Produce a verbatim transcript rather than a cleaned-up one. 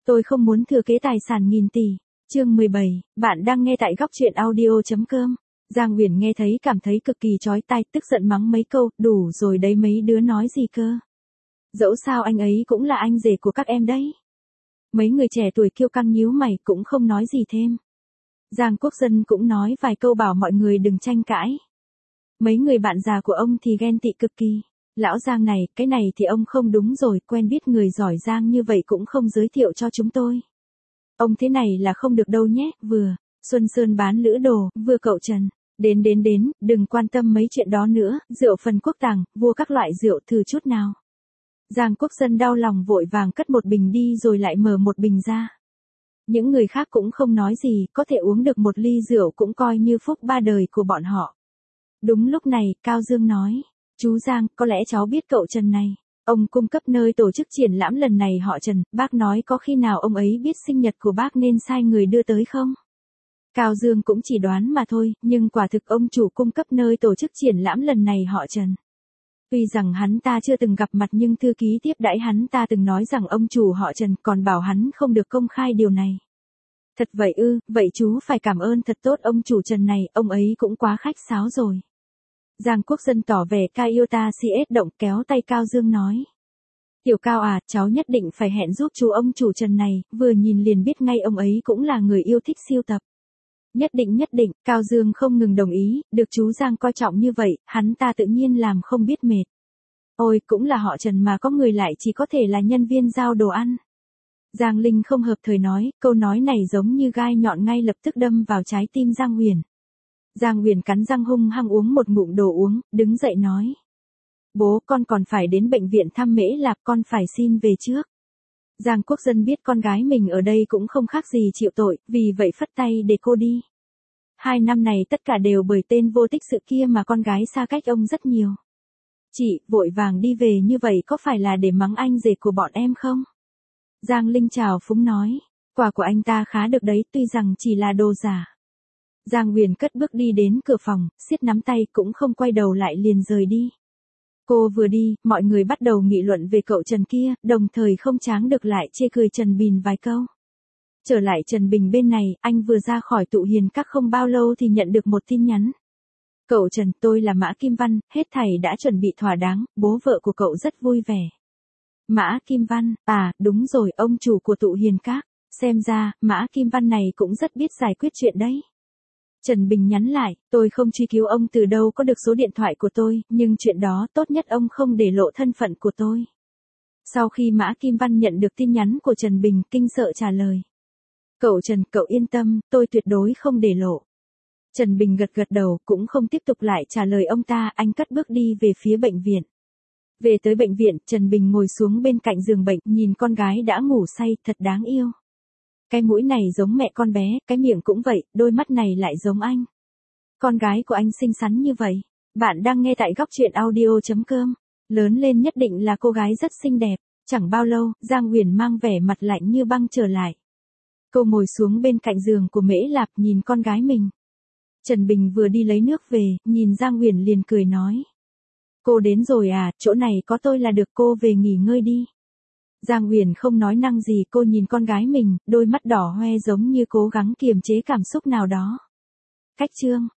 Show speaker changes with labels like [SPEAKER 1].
[SPEAKER 1] Tôi không muốn thừa kế tài sản nghìn tỷ. Chương mười bảy, bạn đang nghe tại góc truyện audio.com. Giang Uyển nghe thấy cảm thấy cực kỳ chói tai, tức giận mắng mấy câu, đủ rồi đấy mấy đứa nói gì cơ. Dẫu sao anh ấy cũng là anh rể của các em đấy. Mấy người trẻ tuổi kiêu căng nhíu mày cũng không nói gì thêm. Giang Quốc Dân cũng nói vài câu bảo mọi người đừng tranh cãi. Mấy người bạn già của ông thì ghen tị cực kỳ. Lão Giang này, cái này thì ông không đúng rồi, quen biết người giỏi Giang như vậy cũng không giới thiệu cho chúng tôi. Ông thế này là không được đâu nhé, vừa, Xuân Sơn bán lữ đồ, vừa cậu Trần. Đến đến đến, đừng quan tâm mấy chuyện đó nữa, rượu phần quốc tàng, vua các loại rượu thử chút nào. Giang Quốc Dân đau lòng vội vàng cất một bình đi rồi lại mở một bình ra. Những người khác cũng không nói gì, có thể uống được một ly rượu cũng coi như phúc ba đời của bọn họ. Đúng lúc này, Cao Dương nói, chú Giang, có lẽ cháu biết cậu Trần này. Ông cung cấp nơi tổ chức triển lãm lần này họ Trần, bác nói có khi nào ông ấy biết sinh nhật của bác nên sai người đưa tới không? Cao Dương cũng chỉ đoán mà thôi, nhưng quả thực ông chủ cung cấp nơi tổ chức triển lãm lần này họ Trần. Tuy rằng hắn ta chưa từng gặp mặt nhưng thư ký tiếp đãi hắn ta từng nói rằng ông chủ họ Trần còn bảo hắn không được công khai điều này. Thật vậy ư, vậy chú phải cảm ơn thật tốt ông chủ Trần này, ông ấy cũng quá khách sáo rồi. Giang Quốc Dân tỏ vẻ ca yêu ta si ết động kéo tay Cao Dương nói. Tiểu Cao à, cháu nhất định phải hẹn giúp chú ông chủ Trần này, vừa nhìn liền biết ngay ông ấy cũng là người yêu thích siêu tập. Nhất định nhất định, Cao Dương không ngừng đồng ý, được chú Giang coi trọng như vậy, hắn ta tự nhiên làm không biết mệt. Ôi, cũng là họ Trần mà có người lại chỉ có thể là nhân viên giao đồ ăn. Giang Linh không hợp thời nói, câu nói này giống như gai nhọn ngay lập tức đâm vào trái tim Giang Uyển. Giang Uyển cắn răng hung hăng uống một ngụm đồ uống, đứng dậy nói. Bố, con còn phải đến bệnh viện thăm Mễ Lạp, con phải xin về trước. Giang Quốc Dân biết con gái mình ở đây cũng không khác gì chịu tội, vì vậy phất tay để cô đi. Hai năm này tất cả đều bởi tên vô tích sự kia mà con gái xa cách ông rất nhiều. Chị, vội vàng đi về như vậy có phải là để mắng anh rể của bọn em không? Giang Linh chào phúng nói, quà của anh ta khá được đấy, tuy rằng chỉ là đồ giả. Giang Uyển cất bước đi đến cửa phòng, siết nắm tay cũng không quay đầu lại liền rời đi. Cô vừa đi, mọi người bắt đầu nghị luận về cậu Trần kia, đồng thời không tráng được lại chê cười Trần Bình vài câu. Trở lại Trần Bình bên này, anh vừa ra khỏi tụ hiền các không bao lâu thì nhận được một tin nhắn. Cậu Trần, tôi là Mã Kim Văn, hết thảy đã chuẩn bị thỏa đáng, bố vợ của cậu rất vui vẻ. Mã Kim Văn, à, đúng rồi, ông chủ của tụ hiền các, xem ra, Mã Kim Văn này cũng rất biết giải quyết chuyện đấy. Trần Bình nhắn lại, tôi không truy cứu ông từ đâu có được số điện thoại của tôi, nhưng chuyện đó tốt nhất ông không để lộ thân phận của tôi. Sau khi Mã Kim Văn nhận được tin nhắn của Trần Bình, kinh sợ trả lời. Cậu Trần, cậu yên tâm, tôi tuyệt đối không để lộ. Trần Bình gật gật đầu, cũng không tiếp tục lại trả lời ông ta, anh cất bước đi về phía bệnh viện. Về tới bệnh viện, Trần Bình ngồi xuống bên cạnh giường bệnh, nhìn con gái đã ngủ say, thật đáng yêu. Cái mũi này giống mẹ con bé, cái miệng cũng vậy, đôi mắt này lại giống anh. Con gái của anh xinh xắn như vậy. Bạn đang nghe tại góc truyện audio.com. Lớn lên nhất định là cô gái rất xinh đẹp. Chẳng bao lâu, Giang Uyển mang vẻ mặt lạnh như băng trở lại. Cô ngồi xuống bên cạnh giường của Mễ Lạp nhìn con gái mình. Trần Bình vừa đi lấy nước về, nhìn Giang Uyển liền cười nói. Cô đến rồi à, chỗ này có tôi là được, cô về nghỉ ngơi đi. Giang Uyển không nói năng gì, cô nhìn con gái mình, đôi mắt đỏ hoe giống như cố gắng kiềm chế cảm xúc nào đó. Cách chương